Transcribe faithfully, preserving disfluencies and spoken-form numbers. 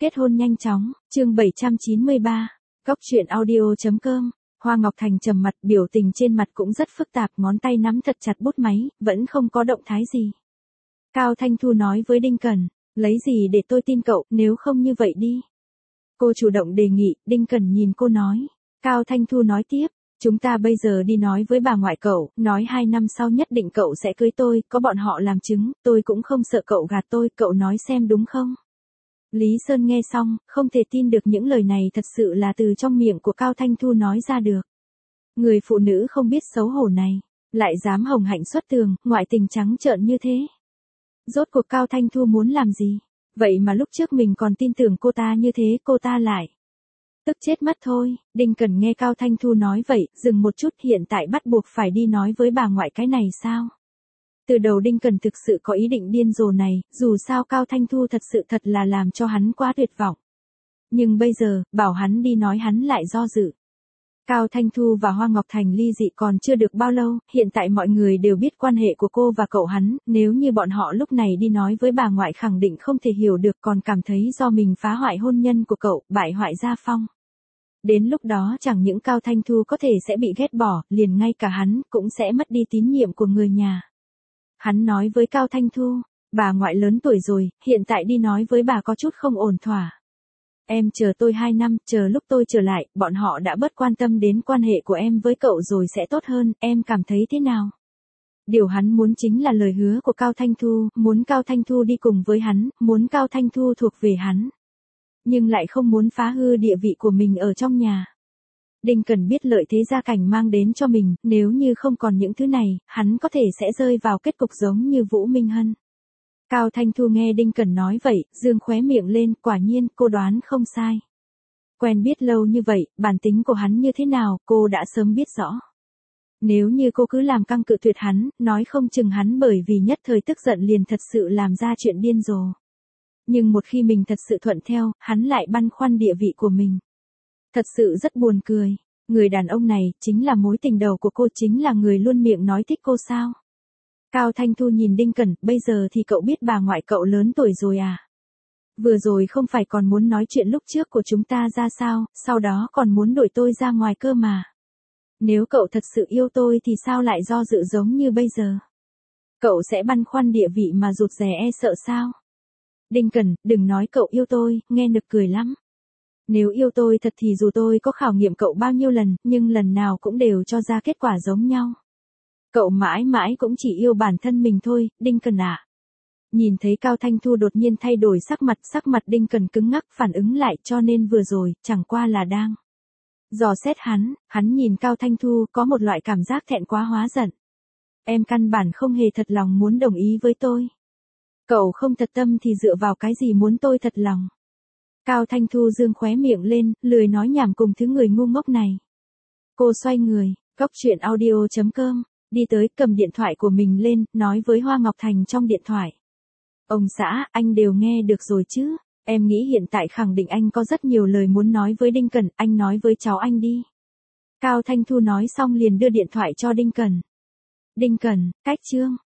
Kết hôn nhanh chóng, chương bảy trăm chín mươi ba, Góc truyện audio chấm com. Hoa Ngọc Thành trầm mặt, biểu tình trên mặt cũng rất phức tạp, ngón tay nắm thật chặt bút máy, vẫn không có động thái gì. Cao Thanh Thu nói với Đinh Cẩn, lấy gì để tôi tin cậu, nếu không như vậy đi. Cô chủ động đề nghị, Đinh Cẩn nhìn cô nói. Cao Thanh Thu nói tiếp, chúng ta bây giờ đi nói với bà ngoại cậu, nói hai năm sau nhất định cậu sẽ cưới tôi, có bọn họ làm chứng, tôi cũng không sợ cậu gạt tôi, cậu nói xem đúng không? Lý Sơn nghe xong, không thể tin được những lời này thật sự là từ trong miệng của Cao Thanh Thu nói ra được. Người phụ nữ không biết xấu hổ này, lại dám hồng hạnh xuất tường, ngoại tình trắng trợn như thế. Rốt cuộc Cao Thanh Thu muốn làm gì? Vậy mà lúc trước mình còn tin tưởng cô ta như thế, cô ta lại tức chết mất thôi. Đinh Cẩn nghe Cao Thanh Thu nói vậy, dừng một chút, hiện tại bắt buộc phải đi nói với bà ngoại cái này sao? Từ đầu Đinh Cẩn thực sự có ý định điên rồ này, dù sao Cao Thanh Thu thật sự thật là làm cho hắn quá tuyệt vọng. Nhưng bây giờ, bảo hắn đi nói hắn lại do dự. Cao Thanh Thu và Hoa Ngọc Thành ly dị còn chưa được bao lâu, hiện tại mọi người đều biết quan hệ của cô và cậu hắn, nếu như bọn họ lúc này đi nói với bà ngoại khẳng định không thể hiểu được, còn cảm thấy do mình phá hoại hôn nhân của cậu, bại hoại gia phong. Đến lúc đó chẳng những Cao Thanh Thu có thể sẽ bị ghét bỏ, liền ngay cả hắn cũng sẽ mất đi tín nhiệm của người nhà. Hắn nói với Cao Thanh Thu, bà ngoại lớn tuổi rồi, hiện tại đi nói với bà có chút không ổn thỏa. Em chờ tôi hai năm, chờ lúc tôi trở lại, bọn họ đã bớt quan tâm đến quan hệ của em với cậu rồi sẽ tốt hơn, em cảm thấy thế nào? Điều hắn muốn chính là lời hứa của Cao Thanh Thu, muốn Cao Thanh Thu đi cùng với hắn, muốn Cao Thanh Thu thuộc về hắn. Nhưng lại không muốn phá hư địa vị của mình ở trong nhà. Đinh Cẩn biết lợi thế gia cảnh mang đến cho mình, nếu như không còn những thứ này, hắn có thể sẽ rơi vào kết cục giống như Vũ Minh Hân. Cao Thanh Thu nghe Đinh Cẩn nói vậy, dương khóe miệng lên, quả nhiên, cô đoán không sai. Quen biết lâu như vậy, bản tính của hắn như thế nào, cô đã sớm biết rõ. Nếu như cô cứ làm căng cự tuyệt hắn, nói không chừng hắn bởi vì nhất thời tức giận liền thật sự làm ra chuyện điên rồ. Nhưng một khi mình thật sự thuận theo, hắn lại băn khoăn địa vị của mình. Thật sự rất buồn cười, người đàn ông này, chính là mối tình đầu của cô, chính là người luôn miệng nói thích cô sao? Cao Thanh Thu nhìn Đinh Cẩn, bây giờ thì cậu biết bà ngoại cậu lớn tuổi rồi à? Vừa rồi không phải còn muốn nói chuyện lúc trước của chúng ta ra sao, sau đó còn muốn đuổi tôi ra ngoài cơ mà. Nếu cậu thật sự yêu tôi thì sao lại do dự giống như bây giờ? Cậu sẽ băn khoăn địa vị mà rụt rè e sợ sao? Đinh Cẩn, đừng nói cậu yêu tôi, nghe nực cười lắm. Nếu yêu tôi thật thì dù tôi có khảo nghiệm cậu bao nhiêu lần, nhưng lần nào cũng đều cho ra kết quả giống nhau. Cậu mãi mãi cũng chỉ yêu bản thân mình thôi, Đinh Cẩn ạ. À. Nhìn thấy Cao Thanh Thu đột nhiên thay đổi sắc mặt, sắc mặt Đinh Cẩn cứng ngắc phản ứng lại, cho nên vừa rồi, chẳng qua là đang dò xét hắn, hắn nhìn Cao Thanh Thu có một loại cảm giác thẹn quá hóa giận. Em căn bản không hề thật lòng muốn đồng ý với tôi. Cậu không thật tâm thì dựa vào cái gì muốn tôi thật lòng. Cao Thanh Thu dương khóe miệng lên, lười nói nhảm cùng thứ người ngu ngốc này. Cô xoay người, góc truyện audio chấm com, đi tới cầm điện thoại của mình lên, nói với Hoa Ngọc Thành trong điện thoại. Ông xã, anh đều nghe được rồi chứ, em nghĩ hiện tại khẳng định anh có rất nhiều lời muốn nói với Đinh Cẩn, anh nói với cháu anh đi. Cao Thanh Thu nói xong liền đưa điện thoại cho Đinh Cẩn. Đinh Cẩn, cách chương.